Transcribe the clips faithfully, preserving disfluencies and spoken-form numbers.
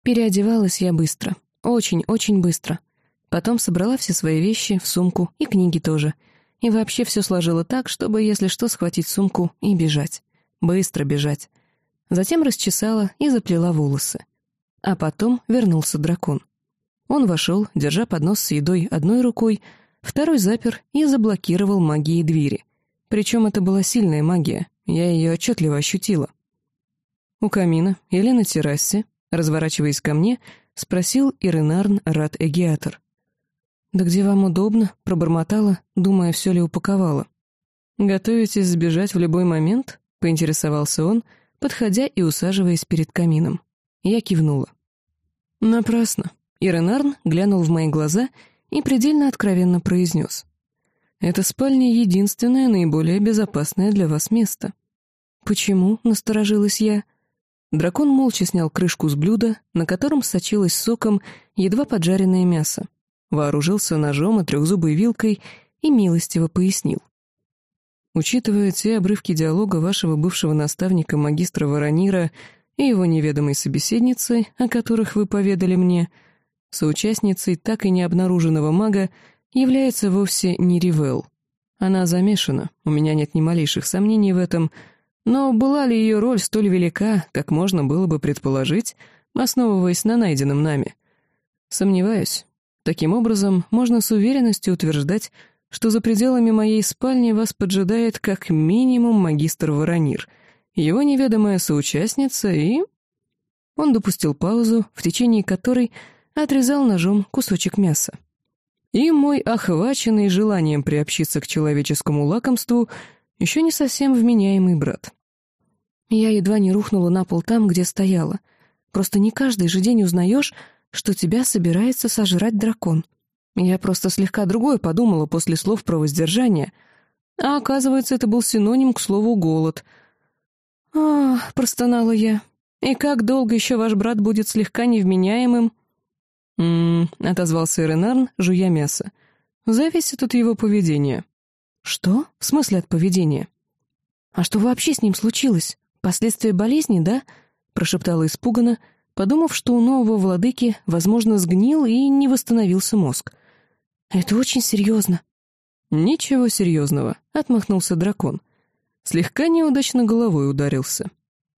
Переодевалась я быстро. Очень-очень быстро. Потом собрала все свои вещи в сумку и книги тоже. И вообще все сложила так, чтобы, если что, схватить сумку и бежать. Быстро бежать. Затем расчесала и заплела волосы. А потом вернулся дракон. Он вошел, держа поднос с едой одной рукой, второй запер и заблокировал магией двери. Причем это была сильная магия, я ее отчетливо ощутила. У камина или на террасе, разворачиваясь ко мне, спросил Иренарн Рат-Эгиатор. «Да где вам удобно?» — пробормотала, думая, все ли упаковала. «Готовитесь сбежать в любой момент?» — поинтересовался он, подходя и усаживаясь перед камином. Я кивнула. «Напрасно». Иренарн глянул в мои глаза и предельно откровенно произнес. «Эта спальня — единственное, наиболее безопасное для вас место». «Почему?» — насторожилась я. Дракон молча снял крышку с блюда, на котором сочилось соком едва поджаренное мясо, вооружился ножом и трехзубой вилкой и милостиво пояснил. «Учитывая те обрывки диалога вашего бывшего наставника магистра Воронира и его неведомой собеседницы, о которых вы поведали мне, соучастницей так и не обнаруженного мага является вовсе не Ривел. Она замешана, у меня нет ни малейших сомнений в этом, но была ли ее роль столь велика, как можно было бы предположить, основываясь на найденном нами? Сомневаюсь. Таким образом, можно с уверенностью утверждать, что за пределами моей спальни вас поджидает как минимум магистр Воронир, его неведомая соучастница и...» Он допустил паузу, в течение которой отрезал ножом кусочек мяса. «И мой охваченный желанием приобщиться к человеческому лакомству еще не совсем вменяемый брат». Я едва не рухнула на пол там, где стояла. Просто не каждый же день узнаешь, что тебя собирается сожрать дракон. Я просто слегка другое подумала после слов про воздержание, а оказывается, это был синоним к слову «голод». «Ах», — простонала я, — «и как долго еще ваш брат будет слегка невменяемым?» «М-м-м», — отозвался Иренарн, жуя мясо. «Зависит от его поведения». «Что? В смысле от поведения?» «А что вообще с ним случилось? Последствия болезни, да?» — прошептала испуганно, подумав, что у нового владыки, возможно, сгнил и не восстановился мозг. «Это очень серьезно». «Ничего серьезного», — отмахнулся дракон. Слегка неудачно головой ударился.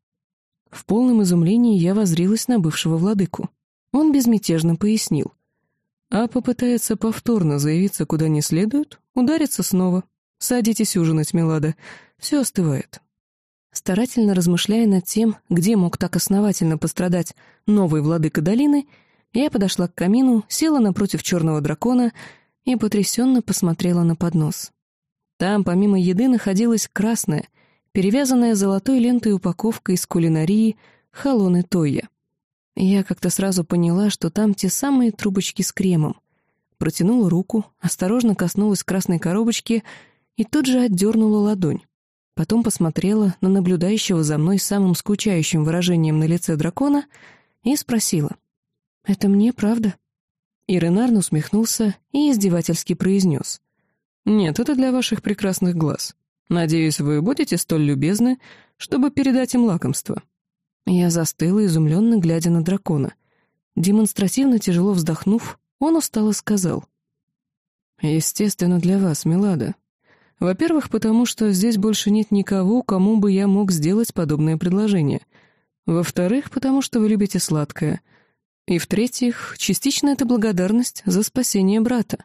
В полном изумлении я воззрилась на бывшего владыку. Он безмятежно пояснил. «А попытается повторно заявиться куда не следует, ударится снова. Садитесь ужинать, Милада, все остывает». Старательно размышляя над тем, где мог так основательно пострадать новый владыка долины, я подошла к камину, села напротив черного дракона и потрясенно посмотрела на поднос. Там, помимо еды, находилась красная, перевязанная золотой лентой упаковка из кулинарии халоны Тойя. Я как-то сразу поняла, что там те самые трубочки с кремом. Протянула руку, осторожно коснулась красной коробочки и тут же отдернула ладонь. Потом посмотрела на наблюдающего за мной самым скучающим выражением на лице дракона и спросила. «Это мне, правда?» Иренарн усмехнулся и издевательски произнес. «Нет, это для ваших прекрасных глаз. Надеюсь, вы будете столь любезны, чтобы передать им лакомство». Я застыла, изумленно глядя на дракона. Демонстративно тяжело вздохнув, он устало сказал. «Естественно, для вас, Милада. Во-первых, потому что здесь больше нет никого, кому бы я мог сделать подобное предложение. Во-вторых, потому что вы любите сладкое. И в-третьих, частично это благодарность за спасение брата».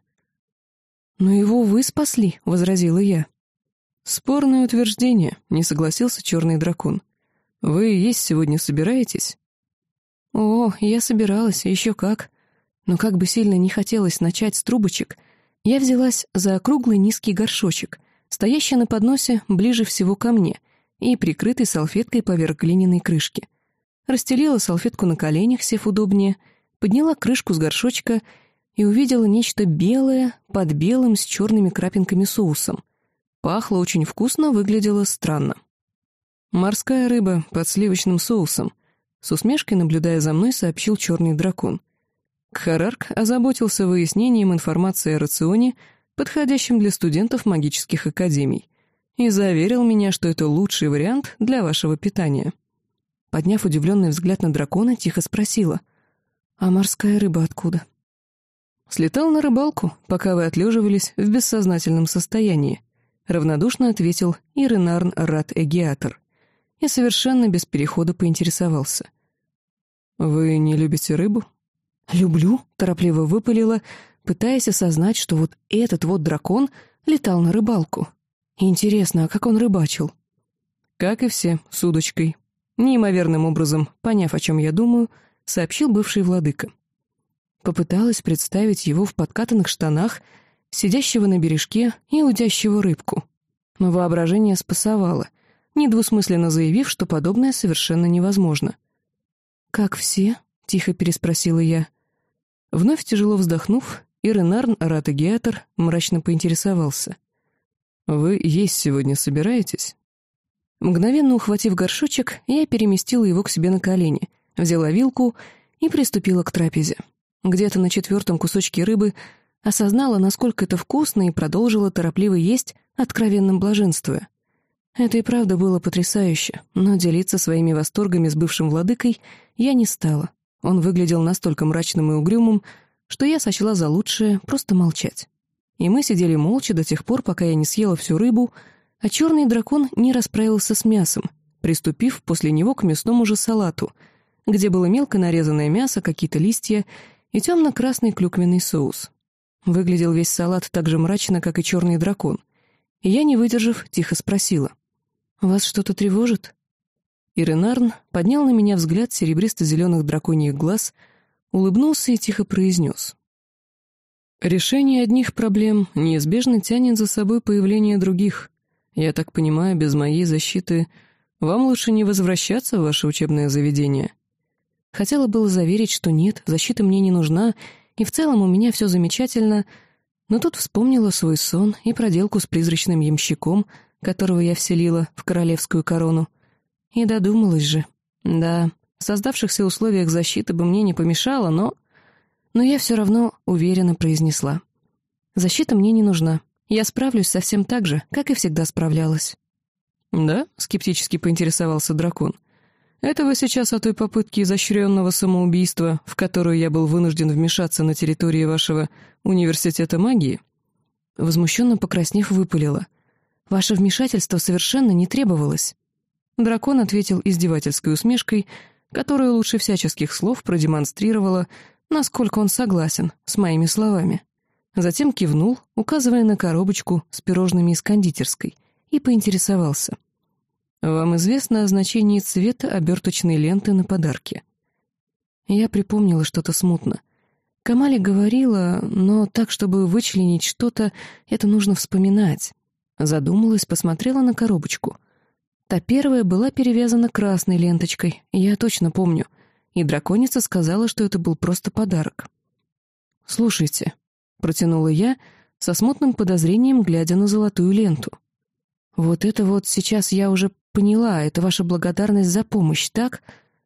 «Но его вы спасли», — возразила я. «Спорное утверждение», — не согласился черный дракон. «Вы есть сегодня собираетесь?» «О, я собиралась, еще как. Но как бы сильно не хотелось начать с трубочек, я взялась за округлый низкий горшочек, стоящий на подносе ближе всего ко мне и прикрытый салфеткой поверх глиняной крышки. Расстелила салфетку на коленях, сев удобнее, подняла крышку с горшочка и увидела нечто белое под белым с черными крапинками соусом. Пахло очень вкусно, выглядело странно. «Морская рыба под сливочным соусом», — с усмешкой, наблюдая за мной, сообщил черный дракон. Кхарарк озаботился выяснением информации о рационе, подходящем для студентов магических академий, и заверил меня, что это лучший вариант для вашего питания. Подняв удивленный взгляд на дракона, тихо спросила. А морская рыба откуда? Слетал на рыбалку, пока вы отлеживались в бессознательном состоянии, равнодушно ответил Иренарн Рат-Эгиатор и совершенно без перехода поинтересовался. «Вы не любите рыбу?» «Люблю», — торопливо выпалила, пытаясь осознать, что вот этот вот дракон летал на рыбалку. Интересно, а как он рыбачил? Как и все, с удочкой. Неимоверным образом, поняв, о чем я думаю, сообщил бывший владыка. Попыталась представить его в подкатанных штанах, сидящего на бережке и удящего рыбку. Но воображение спасовало, недвусмысленно заявив, что подобное совершенно невозможно. «Как все?» — тихо переспросила я. Вновь тяжело вздохнув, Иренарн Рат-Эгиатор мрачно поинтересовался. «Вы есть сегодня собираетесь?» Мгновенно ухватив горшочек, я переместила его к себе на колени, взяла вилку и приступила к трапезе. Где-то на четвертом кусочке рыбы осознала, насколько это вкусно, и продолжила торопливо есть, откровенно блаженствуя. Это и правда было потрясающе, но делиться своими восторгами с бывшим владыкой я не стала. Он выглядел настолько мрачным и угрюмым, что я сочла за лучшее просто молчать. И мы сидели молча до тех пор, пока я не съела всю рыбу, а черный дракон не расправился с мясом, приступив после него к мясному же салату, где было мелко нарезанное мясо, какие-то листья и темно-красный клюквенный соус. Выглядел весь салат так же мрачно, как и черный дракон. И я, не выдержав, тихо спросила. «Вас что-то тревожит?» Иренарн поднял на меня взгляд серебристо-зеленых драконьих глаз, улыбнулся и тихо произнес. «Решение одних проблем неизбежно тянет за собой появление других. Я так понимаю, без моей защиты вам лучше не возвращаться в ваше учебное заведение». Хотела было заверить, что нет, защита мне не нужна, и в целом у меня все замечательно, но тут вспомнила свой сон и проделку с призрачным ямщиком, которого я вселила в королевскую корону. И додумалась же. Да, в создавшихся условиях защиты бы мне не помешала, но... Но я все равно уверенно произнесла. «Защита мне не нужна. Я справлюсь совсем так же, как и всегда справлялась». «Да?» — скептически поинтересовался дракон. «Это вы сейчас о той попытке изощренного самоубийства, в которую я был вынужден вмешаться на территории вашего университета магии?» Возмущенно покраснев, выпалила. «Ваше вмешательство совершенно не требовалось». Дракон ответил издевательской усмешкой, которая лучше всяческих слов продемонстрировала, насколько он согласен с моими словами. Затем кивнул, указывая на коробочку с пирожными из кондитерской, и поинтересовался. «Вам известно о значении цвета оберточной ленты на подарке?» Я припомнила что-то смутно. Камали говорила, но так, чтобы вычленить что-то, это нужно вспоминать. Задумалась, посмотрела на коробочку. Та первая была перевязана красной ленточкой, я точно помню, и драконица сказала, что это был просто подарок. «Слушайте», — протянула я, со смутным подозрением, глядя на золотую ленту. «Вот это вот сейчас я уже поняла, это ваша благодарность за помощь, так?»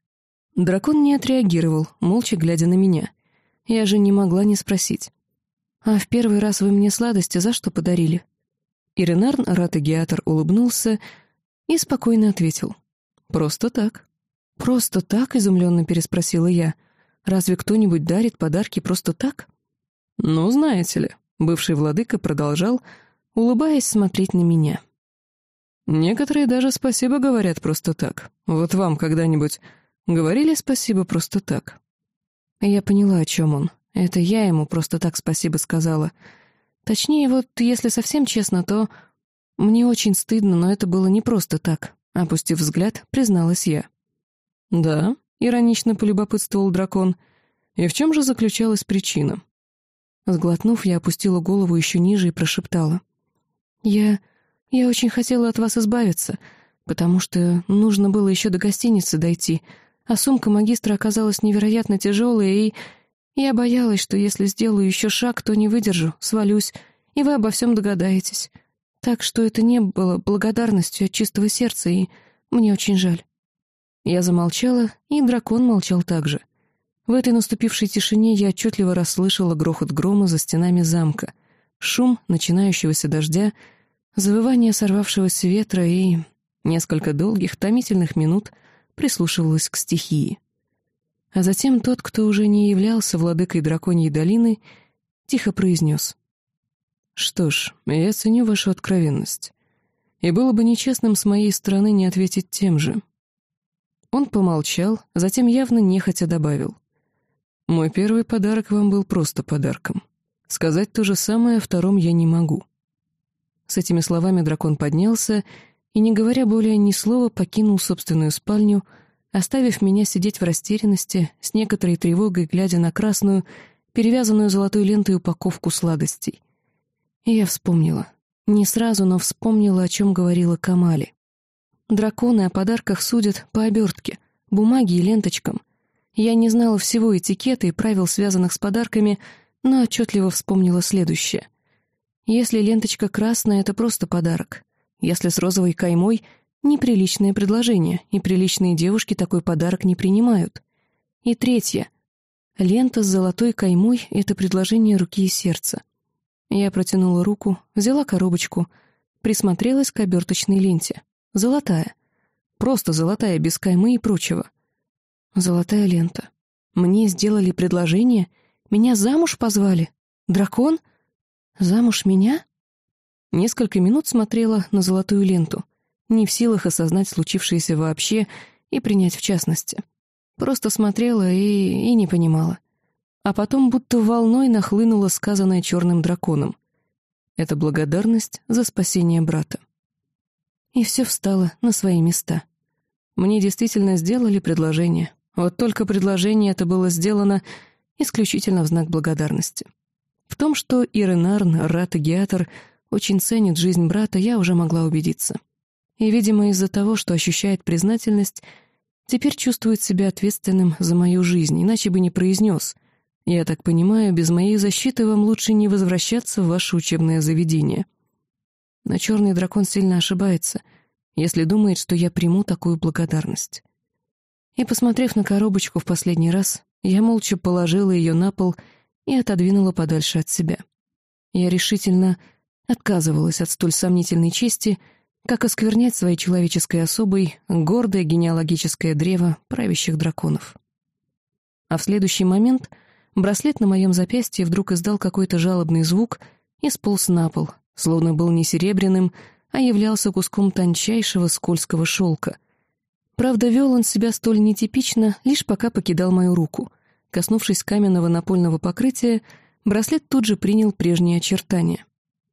Дракон не отреагировал, молча глядя на меня. Я же не могла не спросить. «А в первый раз вы мне сладости за что подарили?» Иренарн Рат-Эгиатор улыбнулся и спокойно ответил. «Просто так». «Просто так?» — изумленно переспросила я. «Разве кто-нибудь дарит подарки просто так?» «Ну, знаете ли», — бывший владыка продолжал, улыбаясь, смотреть на меня. «Некоторые даже спасибо говорят просто так. Вот вам когда-нибудь говорили спасибо просто так?» Я поняла, о чем он. Это я ему просто так спасибо сказала. Точнее, вот, если совсем честно, то... Мне очень стыдно, но это было не просто так. Опустив взгляд, призналась я. «Да?» — иронично полюбопытствовал дракон. «И в чем же заключалась причина?» Сглотнув, я опустила голову еще ниже и прошептала. «Я... я очень хотела от вас избавиться, потому что нужно было еще до гостиницы дойти, а сумка магистра оказалась невероятно тяжелая, и... я боялась, что если сделаю еще шаг, то не выдержу, свалюсь, и вы обо всем догадаетесь. Так что это не было благодарностью от чистого сердца, и мне очень жаль». Я замолчала, и дракон молчал также. В этой наступившей тишине я отчетливо расслышала грохот грома за стенами замка, шум начинающегося дождя, завывание сорвавшегося ветра и несколько долгих, томительных минут прислушивалась к стихии. А затем тот, кто уже не являлся владыкой драконьей долины, тихо произнес: «Что ж, я ценю вашу откровенность, и было бы нечестным с моей стороны не ответить тем же». Он помолчал, затем явно нехотя добавил: «Мой первый подарок вам был просто подарком. Сказать то же самое о втором я не могу». С этими словами дракон поднялся и, не говоря более ни слова, покинул собственную спальню, оставив меня сидеть в растерянности, с некоторой тревогой глядя на красную, перевязанную золотой лентой упаковку сладостей. И я вспомнила. Не сразу, но вспомнила, о чем говорила Камали. Драконы о подарках судят по обертке, бумаге и ленточкам. Я не знала всего этикета и правил, связанных с подарками, но отчетливо вспомнила следующее. Если ленточка красная — это просто подарок. Если с розовой каймой — неприличное предложение, и приличные девушки такой подарок не принимают. И третье. Лента с золотой каймой — это предложение руки и сердца. Я протянула руку, взяла коробочку, присмотрелась к оберточной ленте. Золотая. Просто золотая, без каймы и прочего. Золотая лента. Мне сделали предложение? Меня замуж позвали? Дракон? Замуж меня? Несколько минут смотрела на золотую ленту, не в силах осознать случившееся вообще и принять в частности. Просто смотрела и, и не понимала. А потом будто волной нахлынуло сказанное черным драконом. Это благодарность за спасение брата. И все встало на свои места. Мне действительно сделали предложение. Вот только предложение это было сделано исключительно в знак благодарности. В том, что Иренарн, Рат и Геатор очень ценит жизнь брата, я уже могла убедиться. И, видимо, из-за того, что ощущает признательность, теперь чувствует себя ответственным за мою жизнь, иначе бы не произнес: «Я так понимаю, без моей защиты вам лучше не возвращаться в ваше учебное заведение». Но черный дракон сильно ошибается, если думает, что я приму такую благодарность. И, посмотрев на коробочку в последний раз, я молча положила ее на пол и отодвинула подальше от себя. Я решительно отказывалась от столь сомнительной чести, как осквернять своей человеческой особой гордое генеалогическое древо правящих драконов. А в следующий момент браслет на моем запястье вдруг издал какой-то жалобный звук и сполз на пол, словно был не серебряным, а являлся куском тончайшего скользкого шелка. Правда, вел он себя столь нетипично, лишь пока покидал мою руку. Коснувшись каменного напольного покрытия, браслет тут же принял прежние очертания.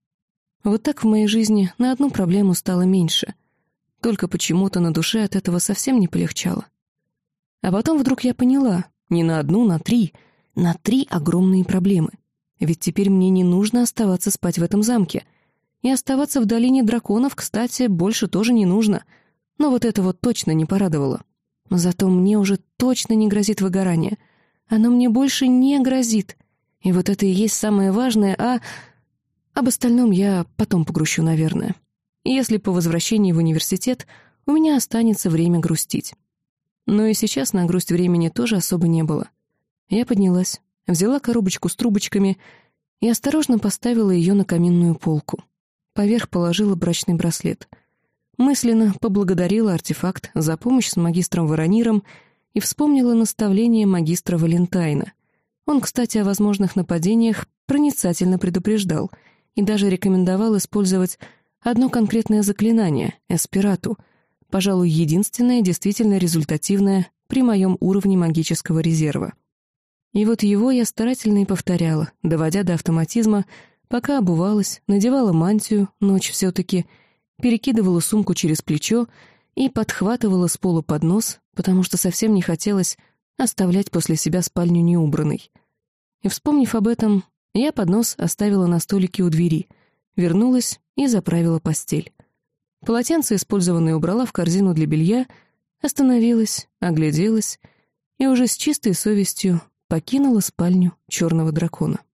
Вот так в моей жизни на одну проблему стало меньше. Только почему-то на душе от этого совсем не полегчало. А потом вдруг я поняла, не на одну, на три, на три огромные проблемы. Ведь теперь мне не нужно оставаться спать в этом замке. И оставаться в долине драконов, кстати, больше тоже не нужно. Но вот это вот точно не порадовало. Зато мне уже точно не грозит выгорание. Оно мне больше не грозит. И вот это и есть самое важное, а... Об остальном я потом погрущу, наверное. Если по возвращении в университет у меня останется время грустить. Но и сейчас на грусть времени тоже особо не было. Я поднялась, взяла коробочку с трубочками и осторожно поставила ее на каминную полку. Поверх положила брачный браслет. Мысленно поблагодарила артефакт за помощь с магистром Ворониром и вспомнила наставление магистра Валентайна. Он, кстати, о возможных нападениях проницательно предупреждал и даже рекомендовал использовать одно конкретное заклинание — Эспирату, пожалуй, единственное действительно результативное при моем уровне магического резерва. И вот его я старательно и повторяла, доводя до автоматизма, пока обувалась, надевала мантию, ночь все-таки, перекидывала сумку через плечо и подхватывала с пола поднос, потому что совсем не хотелось оставлять после себя спальню неубранной. И, вспомнив об этом, я поднос оставила на столике у двери, вернулась и заправила постель. Полотенце, использованное, убрала в корзину для белья, остановилась, огляделась и уже с чистой совестью покинула спальню черного дракона.